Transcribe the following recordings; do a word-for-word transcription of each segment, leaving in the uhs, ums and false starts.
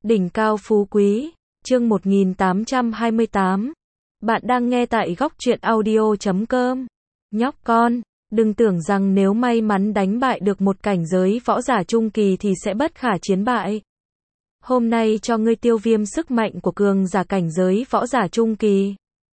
Đỉnh cao phú quý, chương một nghìn tám trăm hai mươi tám. Bạn đang nghe tại góc truyện audio chấm com. Nhóc con, đừng tưởng rằng nếu may mắn đánh bại được một cảnh giới võ giả trung kỳ thì sẽ bất khả chiến bại. Hôm nay cho ngươi tiêu viêm sức mạnh của cường giả cảnh giới võ giả trung kỳ.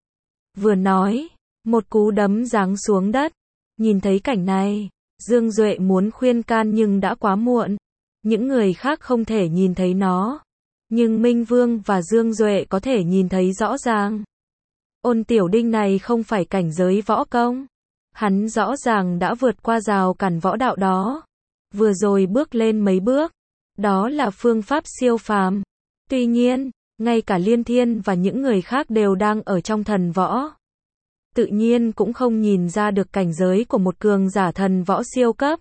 Vừa nói, một cú đấm giáng xuống đất. Nhìn thấy cảnh này, Dương Duệ muốn khuyên can nhưng đã quá muộn. Những người khác không thể nhìn thấy nó. Nhưng Minh Vương và Dương Duệ có thể nhìn thấy rõ ràng. Ôn Tiểu Đinh này không phải cảnh giới võ công. Hắn rõ ràng đã vượt qua rào cản võ đạo đó. Vừa rồi bước lên mấy bước. Đó là phương pháp siêu phàm. Tuy nhiên, ngay cả Liên Thiên và những người khác đều đang ở trong thần võ. Tự nhiên cũng không nhìn ra được cảnh giới của một cường giả thần võ siêu cấp.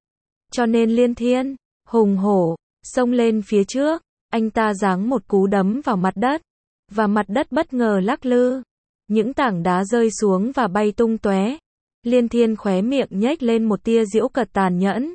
Cho nên Liên Thiên, hùng hổ, xông lên phía trước. Anh ta giáng một cú đấm vào mặt đất. Và mặt đất bất ngờ lắc lư. Những tảng đá rơi xuống và bay tung tóe. Liên Thiên khóe miệng nhếch lên một tia giễu cợt tàn nhẫn.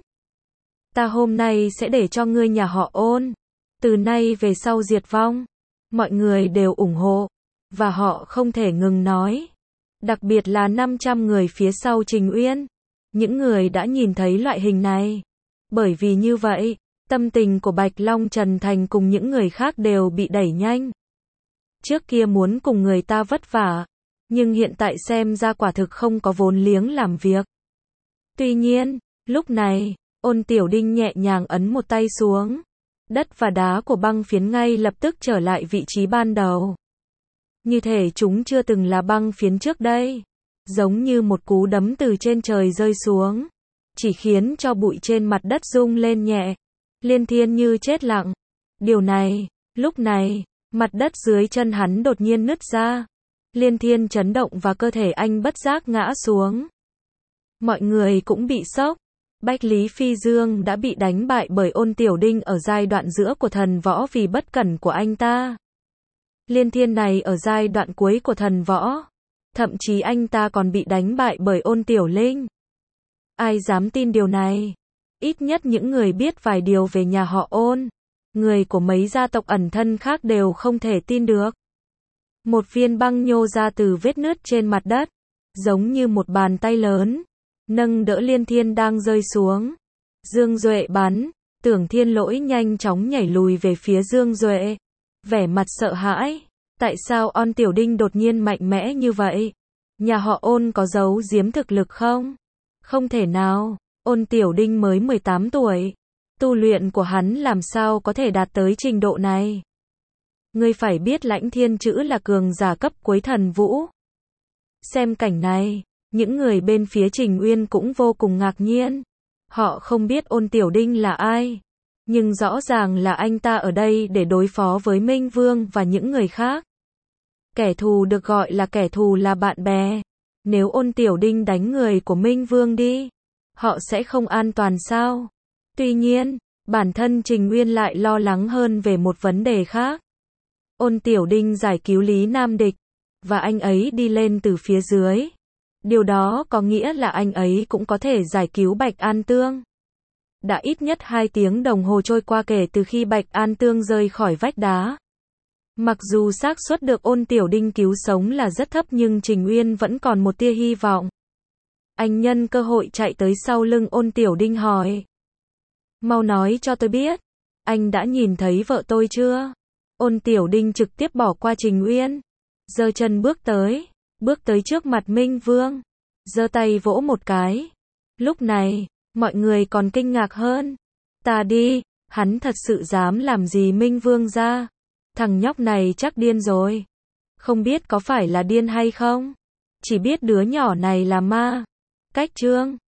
Ta hôm nay sẽ để cho ngươi nhà họ Ôn. Từ nay về sau diệt vong. Mọi người đều ủng hộ. Và họ không thể ngừng nói. Đặc biệt là năm trăm người phía sau Trình Uyên. Những người đã nhìn thấy loại hình này. Bởi vì như vậy, tâm tình của Bạch Long Trần Thành cùng những người khác đều bị đẩy nhanh. Trước kia muốn cùng người ta vất vả. Nhưng hiện tại xem ra quả thực không có vốn liếng làm việc. Tuy nhiên, lúc này, Ôn Tiểu Đinh nhẹ nhàng ấn một tay xuống. Đất và đá của băng phiến ngay lập tức trở lại vị trí ban đầu. Như thể chúng chưa từng là băng phiến trước đây. Giống như một cú đấm từ trên trời rơi xuống. Chỉ khiến cho bụi trên mặt đất rung lên nhẹ. Liên Thiên như chết lặng. Điều này, lúc này, mặt đất dưới chân hắn đột nhiên nứt ra. Liên Thiên chấn động và cơ thể anh bất giác ngã xuống. Mọi người cũng bị sốc. Bách Lý Phi Dương đã bị đánh bại bởi Ôn Tiểu Đinh ở giai đoạn giữa của thần võ vì bất cẩn của anh ta. Liên Thiên này ở giai đoạn cuối của thần võ. Thậm chí anh ta còn bị đánh bại bởi Ôn Tiểu Linh. Ai dám tin điều này? Ít nhất những người biết vài điều về nhà họ Ôn. Người của mấy gia tộc ẩn thân khác đều không thể tin được. Một viên băng nhô ra từ vết nứt trên mặt đất. Giống như một bàn tay lớn. Nâng đỡ Liên Thiên đang rơi xuống. Dương Duệ bắn. Tưởng Thiên Lỗi nhanh chóng nhảy lùi về phía Dương Duệ. Vẻ mặt sợ hãi. Tại sao Ôn Tiểu Đinh đột nhiên mạnh mẽ như vậy? Nhà họ Ôn có giấu giếm thực lực không? Không thể nào. Ôn Tiểu Đinh mới mười tám tuổi. Tu luyện của hắn làm sao có thể đạt tới trình độ này? Ngươi phải biết Lãnh Thiên Chữ là cường giả cấp cuối thần vũ. Xem cảnh này, những người bên phía Trình Uyên cũng vô cùng ngạc nhiên. Họ không biết Ôn Tiểu Đinh là ai. Nhưng rõ ràng là anh ta ở đây để đối phó với Minh Vương và những người khác. Kẻ thù được gọi là kẻ thù là bạn bè. Nếu Ôn Tiểu Đinh đánh người của Minh Vương đi, họ sẽ không an toàn sao? Tuy nhiên, bản thân Trình Uyên lại lo lắng hơn về một vấn đề khác. Ôn Tiểu Đinh giải cứu Lý Nam Địch, và anh ấy đi lên từ phía dưới. Điều đó có nghĩa là anh ấy cũng có thể giải cứu Bạch An Tương. Đã ít nhất hai tiếng đồng hồ trôi qua kể từ khi Bạch An Tương rơi khỏi vách đá. Mặc dù xác suất được Ôn Tiểu Đinh cứu sống là rất thấp nhưng Trình Uyên vẫn còn một tia hy vọng. Anh nhân cơ hội chạy tới sau lưng Ôn Tiểu Đinh hỏi. Mau nói cho tôi biết, anh đã nhìn thấy vợ tôi chưa? Ôn Tiểu Đinh trực tiếp bỏ qua Trình Uyên. Giơ chân bước tới, bước tới trước mặt Minh Vương. Giơ tay vỗ một cái. Lúc này, mọi người còn kinh ngạc hơn. Ta đi, hắn thật sự dám làm gì Minh Vương ra? Thằng nhóc này chắc điên rồi. Không biết có phải là điên hay không? Chỉ biết đứa nhỏ này là ma. Cách chương